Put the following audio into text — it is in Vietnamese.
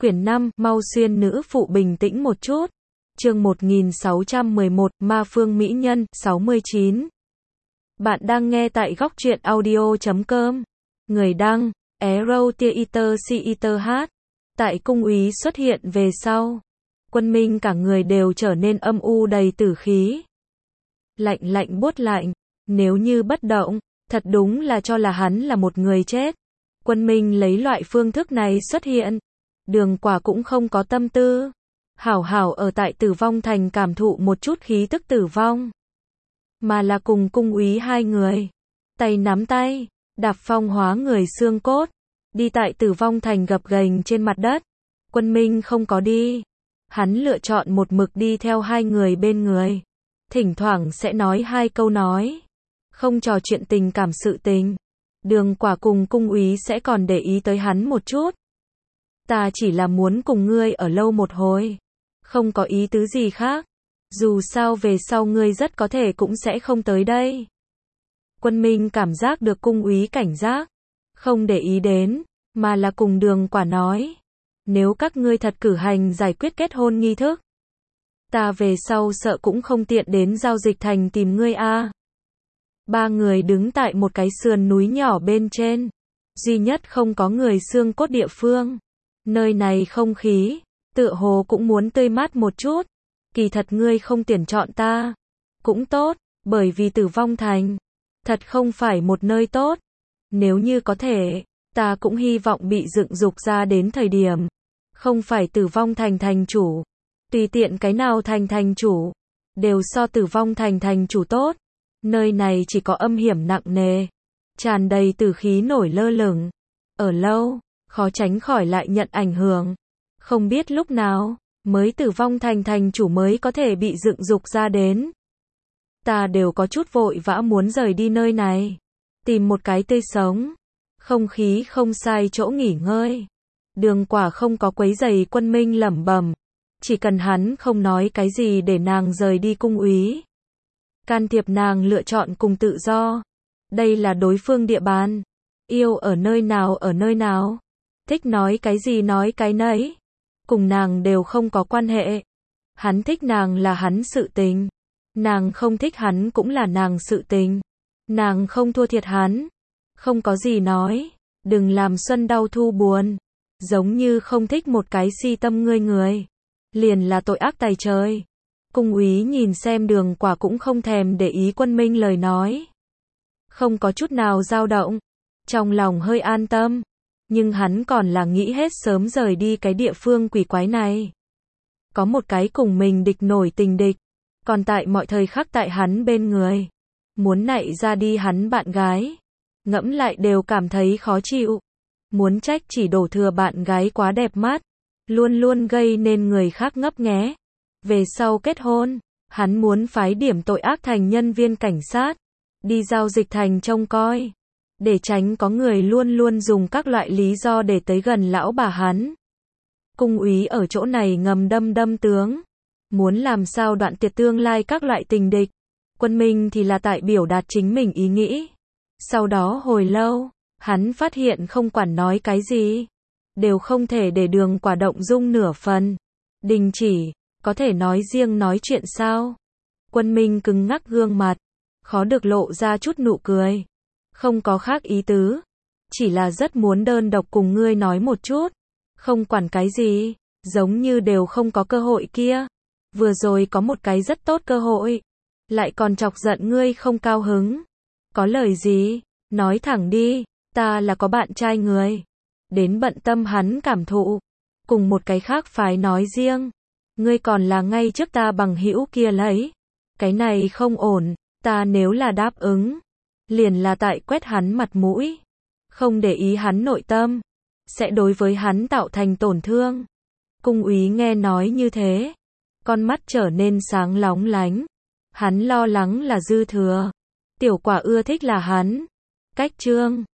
Quyển 5, mau xuyên nữ phụ bình tĩnh một chút. Chương 1611, Ma Phương Mỹ Nhân, 69. Bạn đang nghe tại góc truyện audio.com. Người đăng, Arrow Theater CETH. Tại cung úy xuất hiện về sau, Quân Minh cả người đều trở nên âm u đầy tử khí. Lạnh lạnh buốt lạnh, nếu như bất động, thật đúng là cho là hắn là một người chết. Quân Minh lấy loại phương thức này xuất hiện. Đường Quả cũng không có tâm tư hảo hảo ở tại Tử Vong Thành cảm thụ một chút khí tức tử vong, mà là cùng cung úy hai người tay nắm tay, đạp phong hóa người xương cốt, đi tại Tử Vong Thành gập ghềnh trên mặt đất. Quân Minh không có đi, hắn lựa chọn một mực đi theo hai người bên người, thỉnh thoảng sẽ nói hai câu nói, không trò chuyện tình cảm sự tình. Đường Quả cùng cung úy sẽ còn để ý tới hắn một chút. Ta chỉ là muốn cùng ngươi ở lâu một hồi, không có ý tứ gì khác. Dù sao về sau ngươi rất có thể cũng sẽ không tới đây. Quân Minh cảm giác được cung úy cảnh giác, không để ý đến, mà là cùng Đường Quả nói, nếu các ngươi thật cử hành giải quyết kết hôn nghi thức, ta về sau sợ cũng không tiện đến Giao Dịch Thành tìm ngươi a. Ba người đứng tại một cái sườn núi nhỏ bên trên, duy nhất không có người xương cốt địa phương. Nơi này không khí, tựa hồ cũng muốn tươi mát một chút. Kỳ thật ngươi không tuyển chọn ta, cũng tốt, bởi vì Tử Vong Thành thật không phải một nơi tốt. Nếu như có thể, ta cũng hy vọng bị dựng dục ra đến thời điểm, không phải Tử Vong Thành thành chủ. Tùy tiện cái nào thành chủ, đều so Tử Vong Thành thành chủ tốt. Nơi này chỉ có âm hiểm nặng nề, tràn đầy tử khí nổi lơ lửng. Ở lâu, khó tránh khỏi lại nhận ảnh hưởng. Không biết lúc nào, mới Tử Vong Thành thành chủ mới có thể bị dựng dục ra đến. Ta đều có chút vội vã muốn rời đi nơi này, tìm một cái tươi sống, không khí không sai chỗ nghỉ ngơi. Đường Quả không có quấy rầy Quân Minh lẩm bẩm, chỉ cần hắn không nói cái gì để nàng rời đi cung úy, can thiệp nàng lựa chọn cùng tự do. Đây là đối phương địa bàn, yêu ở nơi nào, thích nói cái gì nói cái nấy, cùng nàng đều không có quan hệ. Hắn thích nàng là hắn sự tình, nàng không thích hắn cũng là nàng sự tình. Nàng không thua thiệt hắn, không có gì nói, đừng làm xuân đau thu buồn. Giống như không thích một cái si tâm ngươi người, liền là tội ác tày trời. Cung úy nhìn xem Đường Quả cũng không thèm để ý Quân Minh lời nói, không có chút nào dao động, trong lòng hơi an tâm. Nhưng hắn còn là nghĩ hết sớm rời đi cái địa phương quỷ quái này. Có một cái cùng mình địch nổi tình địch, còn tại mọi thời khắc tại hắn bên người, muốn nạy ra đi hắn bạn gái, ngẫm lại đều cảm thấy khó chịu. Muốn trách chỉ đổ thừa bạn gái quá đẹp mắt, luôn luôn gây nên người khác ngấp nghé. Về sau kết hôn, hắn muốn phái điểm tội ác thành nhân viên cảnh sát, đi Giao Dịch Thành trông coi, để tránh có người luôn luôn dùng các loại lý do để tới gần lão bà hắn. Cung úy ở chỗ này ngầm đâm tướng, muốn làm sao đoạn tuyệt tương lai các loại tình địch. Quân Minh thì là tại biểu đạt chính mình ý nghĩ. Sau đó hồi lâu, hắn phát hiện không quản nói cái gì, đều không thể để Đường Quả động dung nửa phần. Đình chỉ, có thể nói riêng nói chuyện sao? Quân Minh cứng ngắc gương mặt, khó được lộ ra chút nụ cười. Không có khác ý tứ, chỉ là rất muốn đơn độc cùng ngươi nói một chút. Không quản cái gì, giống như đều không có cơ hội kia. Vừa rồi có một cái rất tốt cơ hội, lại còn chọc giận ngươi không cao hứng. Có lời gì, nói thẳng đi, ta là có bạn trai người. Đến bận tâm hắn cảm thụ, cùng một cái khác phái nói riêng. Ngươi còn là ngay trước ta bằng hữu kia lấy. Cái này không ổn, ta nếu là đáp ứng, liền là tại quét hắn mặt mũi, không để ý hắn nội tâm, sẽ đối với hắn tạo thành tổn thương. Cung úy nghe nói như thế, con mắt trở nên sáng lóng lánh. Hắn lo lắng là dư thừa, Tiểu Quả ưa thích là hắn. Cách chương